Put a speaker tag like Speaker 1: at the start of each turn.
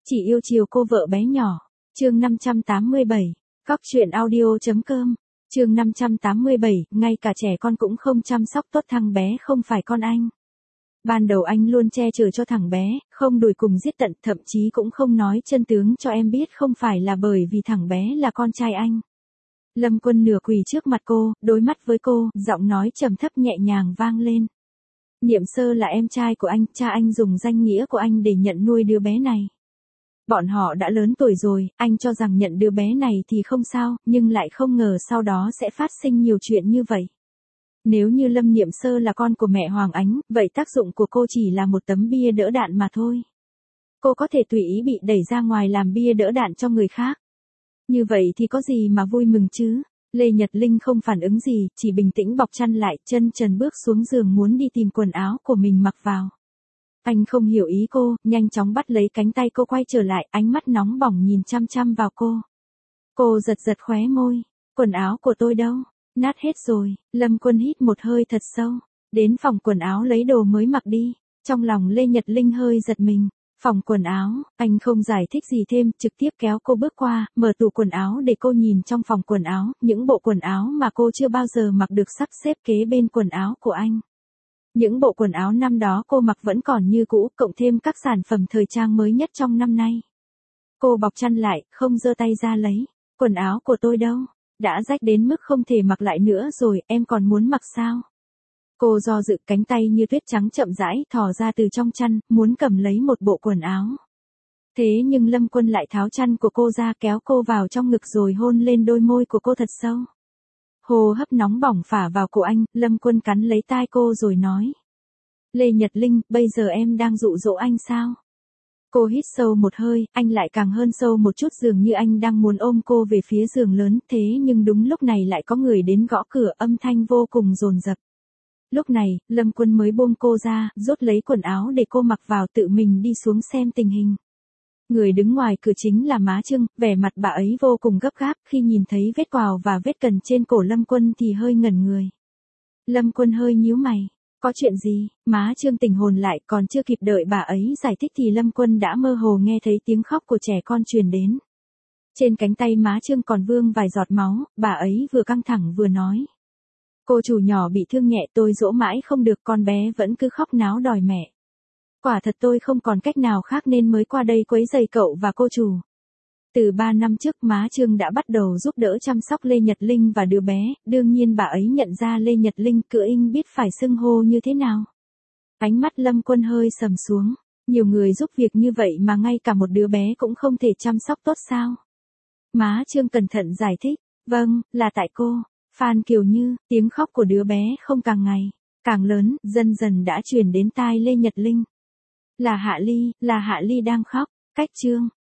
Speaker 1: Chỉ yêu chiều cô vợ bé nhỏ. Chương 587. Cóc truyện audio.com. Chương 587, ngay cả trẻ con cũng không chăm sóc tốt thằng bé không phải con anh. Ban đầu anh luôn che chở cho thằng bé, không đuổi cùng giết tận, thậm chí cũng không nói chân tướng cho em biết không phải là bởi vì thằng bé là con trai anh. Lâm Quân nửa quỳ trước mặt cô, đối mắt với cô, giọng nói trầm thấp nhẹ nhàng vang lên. Niệm Sơ là em trai của anh, cha anh dùng danh nghĩa của anh để nhận nuôi đứa bé này. Bọn họ đã lớn tuổi rồi, anh cho rằng nhận đứa bé này thì không sao, nhưng lại không ngờ sau đó sẽ phát sinh nhiều chuyện như vậy. Nếu như Lâm Niệm Sơ là con của mẹ Hoàng Ánh, vậy tác dụng của cô chỉ là một tấm bia đỡ đạn mà thôi. Cô có thể tùy ý bị đẩy ra ngoài làm bia đỡ đạn cho người khác. Như vậy thì có gì mà vui mừng chứ? Lê Nhật Linh không phản ứng gì, chỉ bình tĩnh bọc chăn lại, chân trần bước xuống giường muốn đi tìm quần áo của mình mặc vào. Anh không hiểu ý cô, nhanh chóng bắt lấy cánh tay cô quay trở lại, ánh mắt nóng bỏng nhìn chăm chăm vào cô. Cô giật giật khóe môi, quần áo của tôi đâu? Nát hết rồi. Lâm Quân hít một hơi thật sâu, đến phòng quần áo lấy đồ mới mặc đi. Trong lòng Lê Nhật Linh hơi giật mình. Phòng quần áo, anh không giải thích gì thêm, trực tiếp kéo cô bước qua, mở tủ quần áo để cô nhìn trong phòng quần áo, những bộ quần áo mà cô chưa bao giờ mặc được sắp xếp kế bên quần áo của anh. Những bộ quần áo năm đó cô mặc vẫn còn như cũ, cộng thêm các sản phẩm thời trang mới nhất trong năm nay. Cô bọc chăn lại, không giơ tay ra lấy. Quần áo của tôi đâu? Đã rách đến mức không thể mặc lại nữa rồi, em còn muốn mặc sao? Cô do dự, cánh tay như tuyết trắng chậm rãi thò ra từ trong chăn, muốn cầm lấy một bộ quần áo. Thế nhưng Lâm Quân lại tháo chăn của cô ra, kéo cô vào trong ngực rồi hôn lên đôi môi của cô thật sâu. Hô hấp nóng bỏng phả vào cổ anh, Lâm Quân cắn lấy tai cô rồi nói. Lê Nhật Linh, bây giờ em đang dụ dỗ anh sao? Cô hít sâu một hơi, anh lại càng hơn sâu một chút, dường như anh đang muốn ôm cô về phía giường lớn, thế nhưng đúng lúc này lại có người đến gõ cửa, âm thanh vô cùng dồn dập. Lúc này, Lâm Quân mới buông cô ra, rút lấy quần áo để cô mặc vào, tự mình đi xuống xem tình hình. Người đứng ngoài cửa chính là má Trương, vẻ mặt bà ấy vô cùng gấp gáp, khi nhìn thấy vết quào và vết cần trên cổ Lâm Quân thì hơi ngẩn người. Lâm Quân hơi nhíu mày. Có chuyện gì? Má Trương tỉnh hồn lại, còn chưa kịp đợi bà ấy giải thích thì Lâm Quân đã mơ hồ nghe thấy tiếng khóc của trẻ con truyền đến. Trên cánh tay má Trương còn vương vài giọt máu, bà ấy vừa căng thẳng vừa nói. Cô chủ nhỏ bị thương nhẹ, tôi dỗ mãi không được, con bé vẫn cứ khóc náo đòi mẹ. Quả thật tôi không còn cách nào khác nên mới qua đây quấy rầy cậu và cô chủ. Từ 3 năm trước má Trương đã bắt đầu giúp đỡ chăm sóc Lê Nhật Linh và đứa bé, đương nhiên bà ấy nhận ra Lê Nhật Linh cửa inh biết phải xưng hô như thế nào. Ánh mắt Lâm Quân hơi sầm xuống, nhiều người giúp việc như vậy mà ngay cả một đứa bé cũng không thể chăm sóc tốt sao? Má Trương cẩn thận giải thích, vâng, là tại cô. Phan Kiều Như, tiếng khóc của đứa bé không càng ngày càng lớn, dần dần đã truyền đến tai Lê Nhật Linh. Là Hạ Ly đang khóc. Cách Trương